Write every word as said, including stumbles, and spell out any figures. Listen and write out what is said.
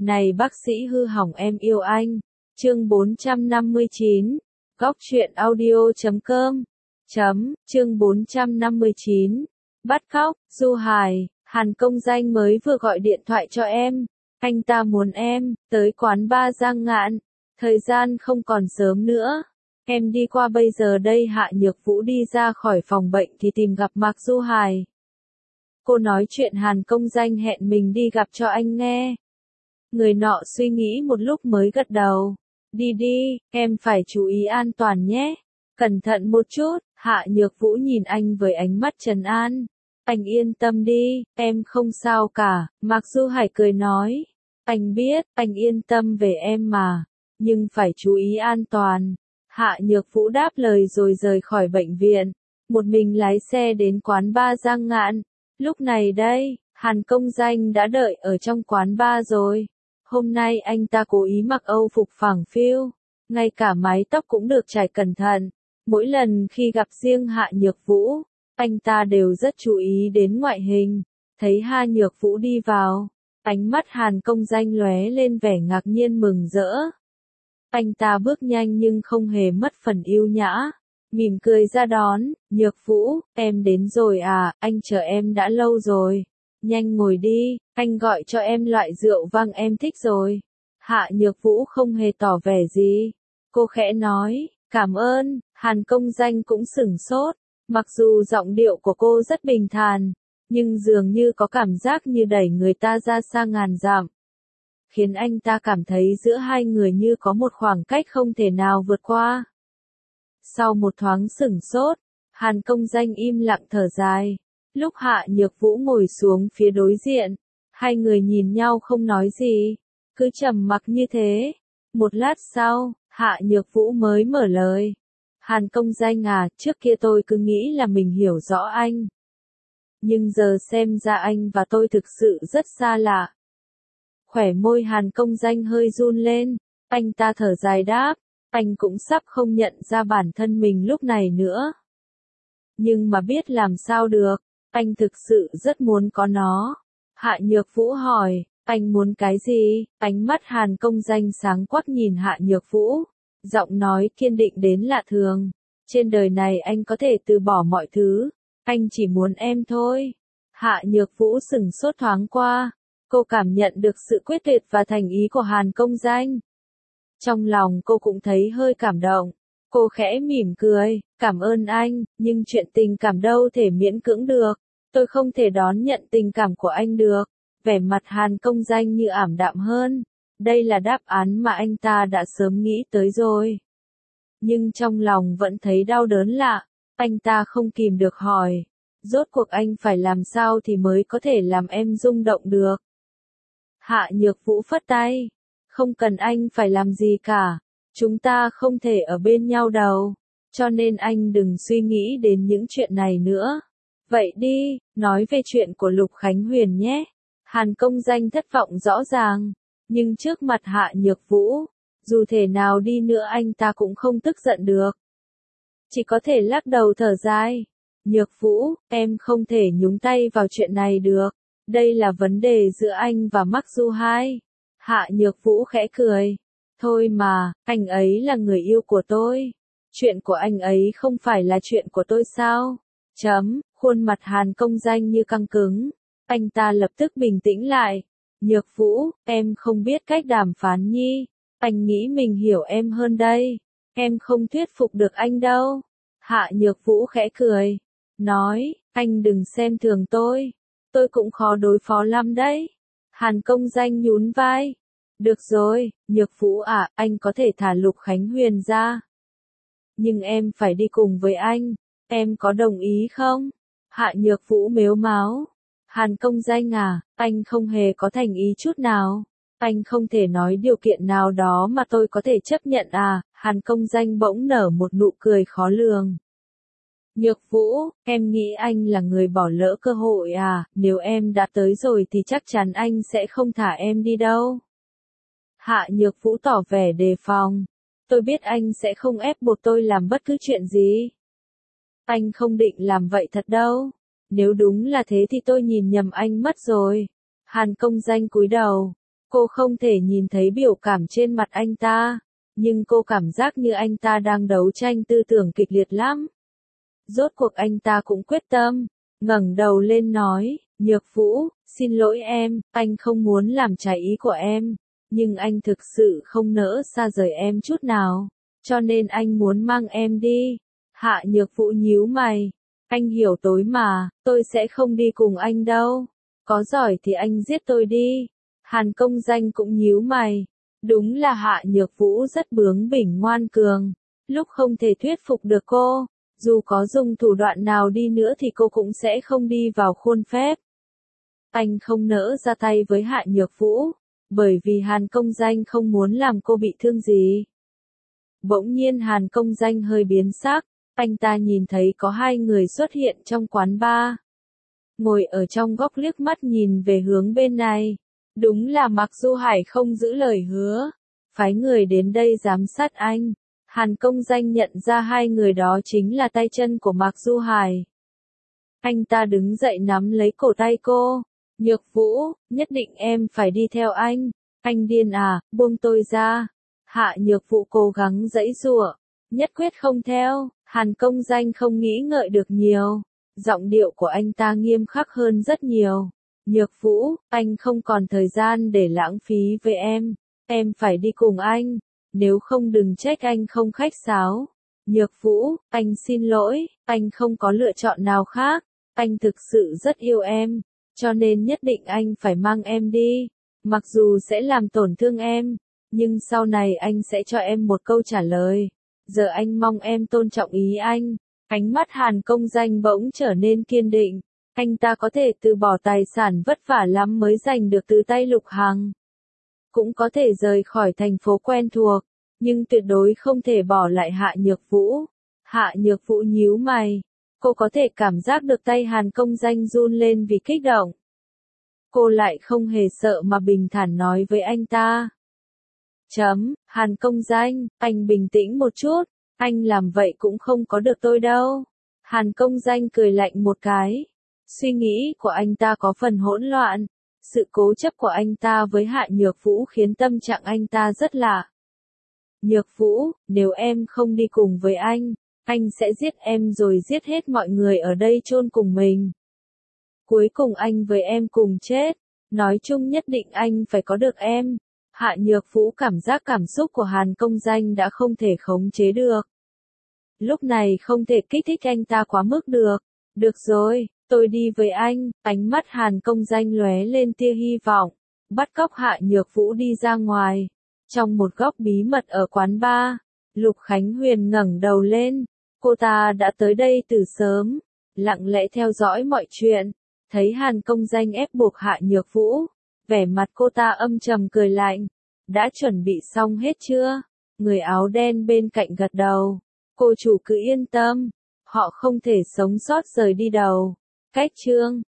Này bác sĩ hư hỏng em yêu anh. Chương bốn trăm năm mươi chín. Góc truyện audio chấm com. Chấm, chương bốn trăm năm mươi chín. Bắt cóc, Du Hải, Hàn Công Danh mới vừa gọi điện thoại cho em. Anh ta muốn em, tới quán bar Giang Ngạn. Thời gian không còn sớm nữa. Em đi qua bây giờ đây. Hạ Nhược Vũ đi ra khỏi phòng bệnh thì tìm gặp Mạc Du Hải. Cô nói chuyện Hàn Công Danh hẹn mình đi gặp cho anh nghe. Người nọ suy nghĩ một lúc mới gật đầu. Đi đi, em phải chú ý an toàn nhé. Cẩn thận một chút. Hạ Nhược Vũ nhìn anh với ánh mắt trấn an. Anh yên tâm đi, em không sao cả. Mạc Du Hải cười nói. Anh biết, anh yên tâm về em mà. Nhưng phải chú ý an toàn. Hạ Nhược Vũ đáp lời rồi rời khỏi bệnh viện. Một mình lái xe đến quán bar Giang Ngạn. Lúc này đây, Hàn Công Danh đã đợi ở trong quán bar rồi. Hôm nay anh ta cố ý mặc âu phục phẳng phiu. Ngay cả mái tóc cũng được trải cẩn thận. Mỗi lần khi gặp riêng Hạ Nhược Vũ, anh ta đều rất chú ý đến ngoại hình. Thấy Hạ Nhược Vũ đi vào, ánh mắt Hàn Công Danh lóe lên vẻ ngạc nhiên mừng rỡ. Anh ta bước nhanh nhưng không hề mất phần yêu nhã. Mỉm cười ra đón. Nhược Vũ, em đến rồi à, anh chờ em đã lâu rồi. Nhanh ngồi đi, anh gọi cho em loại rượu vang em thích rồi. Hạ Nhược Vũ không hề tỏ vẻ gì. Cô khẽ nói, cảm ơn. Hàn Công Danh cũng sửng sốt. Mặc dù giọng điệu của cô rất bình thản, nhưng dường như có cảm giác như đẩy người ta ra xa ngàn dặm. Khiến anh ta cảm thấy giữa hai người như có một khoảng cách không thể nào vượt qua. Sau một thoáng sửng sốt, Hàn Công Danh im lặng thở dài. Lúc Hạ Nhược Vũ ngồi xuống phía đối diện, hai người nhìn nhau không nói gì, cứ trầm mặc như thế. Một lát sau, Hạ Nhược Vũ mới mở lời. Hàn Công Danh à, trước kia tôi cứ nghĩ là mình hiểu rõ anh. Nhưng giờ xem ra anh và tôi thực sự rất xa lạ. Khỏe môi Hàn Công Danh hơi run lên, anh ta thở dài đáp, anh cũng sắp không nhận ra bản thân mình lúc này nữa. Nhưng mà biết làm sao được, anh thực sự rất muốn có nó. Hạ Nhược Vũ hỏi, anh muốn cái gì? Ánh mắt Hàn Công Danh sáng quắc nhìn Hạ Nhược Vũ, giọng nói kiên định đến lạ thường. Trên đời này anh có thể từ bỏ mọi thứ, anh chỉ muốn em thôi. Hạ Nhược Vũ sửng sốt thoáng qua, cô cảm nhận được sự quyết tuyệt và thành ý của Hàn Công Danh. Trong lòng cô cũng thấy hơi cảm động. Cô khẽ mỉm cười, cảm ơn anh, nhưng chuyện tình cảm đâu thể miễn cưỡng được. Tôi không thể đón nhận tình cảm của anh được. Vẻ mặt Hàn Công Danh như ảm đạm hơn. Đây là đáp án mà anh ta đã sớm nghĩ tới rồi. Nhưng trong lòng vẫn thấy đau đớn lạ. Anh ta không kìm được hỏi. Rốt cuộc anh phải làm sao thì mới có thể làm em rung động được? Hạ Nhược Vũ phất tay. Không cần anh phải làm gì cả. Chúng ta không thể ở bên nhau đâu. Cho nên anh đừng suy nghĩ đến những chuyện này nữa. Vậy đi, nói về chuyện của Lục Khánh Huyền nhé. Hàn Công Danh thất vọng rõ ràng. Nhưng trước mặt Hạ Nhược Vũ, dù thể nào đi nữa anh ta cũng không tức giận được. Chỉ có thể lắc đầu thở dài. Nhược Vũ, em không thể nhúng tay vào chuyện này được. Đây là vấn đề giữa anh và Mạc Du Hải. Hạ Nhược Vũ khẽ cười. Thôi mà, anh ấy là người yêu của tôi. Chuyện của anh ấy không phải là chuyện của tôi sao? Chấm, khuôn mặt Hàn Công Danh như căng cứng. Anh ta lập tức bình tĩnh lại. Nhược Vũ, em không biết cách đàm phán nhi. Anh nghĩ mình hiểu em hơn đây. Em không thuyết phục được anh đâu. Hạ Nhược Vũ khẽ cười. Nói, anh đừng xem thường tôi. Tôi cũng khó đối phó lắm đấy. Hàn Công Danh nhún vai. Được rồi, Nhược Vũ à, anh có thể thả Lục Khánh Huyền ra. Nhưng em phải đi cùng với anh. Em có đồng ý không? Hạ Nhược Vũ mếu máo. Hàn Công Danh à, anh không hề có thành ý chút nào. Anh không thể nói điều kiện nào đó mà tôi có thể chấp nhận à? Hàn Công Danh bỗng nở một nụ cười khó lường. Nhược Vũ, em nghĩ anh là người bỏ lỡ cơ hội à? Nếu em đã tới rồi thì chắc chắn anh sẽ không thả em đi đâu. Hạ Nhược Vũ tỏ vẻ đề phòng. Tôi biết anh sẽ không ép buộc tôi làm bất cứ chuyện gì. Anh không định làm vậy thật đâu. Nếu đúng là thế thì tôi nhìn nhầm anh mất rồi. Hàn Công Danh cúi đầu. Cô không thể nhìn thấy biểu cảm trên mặt anh ta, nhưng cô cảm giác như anh ta đang đấu tranh tư tưởng kịch liệt lắm. Rốt cuộc anh ta cũng quyết tâm, ngẩng đầu lên nói, Nhược Vũ, xin lỗi em, anh không muốn làm trái ý của em, nhưng anh thực sự không nỡ xa rời em chút nào, cho nên anh muốn mang em đi. Hạ Nhược Vũ nhíu mày, anh hiểu tối mà, tôi sẽ không đi cùng anh đâu, có giỏi thì anh giết tôi đi. Hàn Công Danh cũng nhíu mày, đúng là Hạ Nhược Vũ rất bướng bỉnh ngoan cường, lúc không thể thuyết phục được cô, dù có dùng thủ đoạn nào đi nữa thì cô cũng sẽ không đi vào khuôn phép. Anh không nỡ ra tay với Hạ Nhược Vũ, bởi vì Hàn Công Danh không muốn làm cô bị thương gì. Bỗng nhiên Hàn Công Danh hơi biến sắc, anh ta nhìn thấy có hai người xuất hiện trong quán bar. Ngồi ở trong góc liếc mắt nhìn về hướng bên này. Đúng là Mạc Du Hải không giữ lời hứa, phái người đến đây giám sát anh. Hàn Công Danh nhận ra hai người đó chính là tay chân của Mạc Du Hải. Anh ta đứng dậy nắm lấy cổ tay cô. Nhược Vũ, nhất định em phải đi theo anh. Anh điên à, buông tôi ra. Hạ Nhược Vũ cố gắng giãy giụa, nhất quyết không theo. Hàn Công Danh không nghĩ ngợi được nhiều. Giọng điệu của anh ta nghiêm khắc hơn rất nhiều. Nhược Vũ, anh không còn thời gian để lãng phí với em. Em phải đi cùng anh. Nếu không đừng trách anh không khách sáo. Nhược Vũ, anh xin lỗi, anh không có lựa chọn nào khác. Anh thực sự rất yêu em, cho nên nhất định anh phải mang em đi. Mặc dù sẽ làm tổn thương em, nhưng sau này anh sẽ cho em một câu trả lời. Giờ anh mong em tôn trọng ý anh. Ánh mắt Hàn Công Danh bỗng trở nên kiên định. Anh ta có thể từ bỏ tài sản vất vả lắm mới giành được từ tay Lục Hằng. Cũng có thể rời khỏi thành phố quen thuộc, nhưng tuyệt đối không thể bỏ lại Hạ Nhược Vũ. Hạ Nhược Vũ nhíu mày. Cô có thể cảm giác được tay Hàn Công Danh run lên vì kích động. Cô lại không hề sợ mà bình thản nói với anh ta. Chấm, Hàn Công Danh, anh bình tĩnh một chút, anh làm vậy cũng không có được tôi đâu. Hàn Công Danh cười lạnh một cái. Suy nghĩ của anh ta có phần hỗn loạn. Sự cố chấp của anh ta với Hạ Nhược Vũ khiến tâm trạng anh ta rất lạ. Nhược Vũ, nếu em không đi cùng với anh, anh sẽ giết em rồi giết hết mọi người ở đây chôn cùng mình. Cuối cùng anh với em cùng chết. Nói chung nhất định anh phải có được em. Hạ Nhược Vũ cảm giác cảm xúc của Hàn Công Danh đã không thể khống chế được. Lúc này không thể kích thích anh ta quá mức được. Được rồi, tôi đi với anh. Ánh mắt Hàn Công Danh lóe lên tia hy vọng. Bắt cóc Hạ Nhược Vũ đi ra ngoài. Trong một góc bí mật ở quán bar, Lục Khánh Huyền ngẩng đầu lên. Cô ta đã tới đây từ sớm, lặng lẽ theo dõi mọi chuyện. Thấy Hàn Công Danh ép buộc Hạ Nhược Vũ, vẻ mặt cô ta âm trầm cười lạnh. Đã chuẩn bị xong hết chưa? Người áo đen bên cạnh gật đầu. Cô chủ cứ yên tâm, họ không thể sống sót rời đi đâu. Cách chương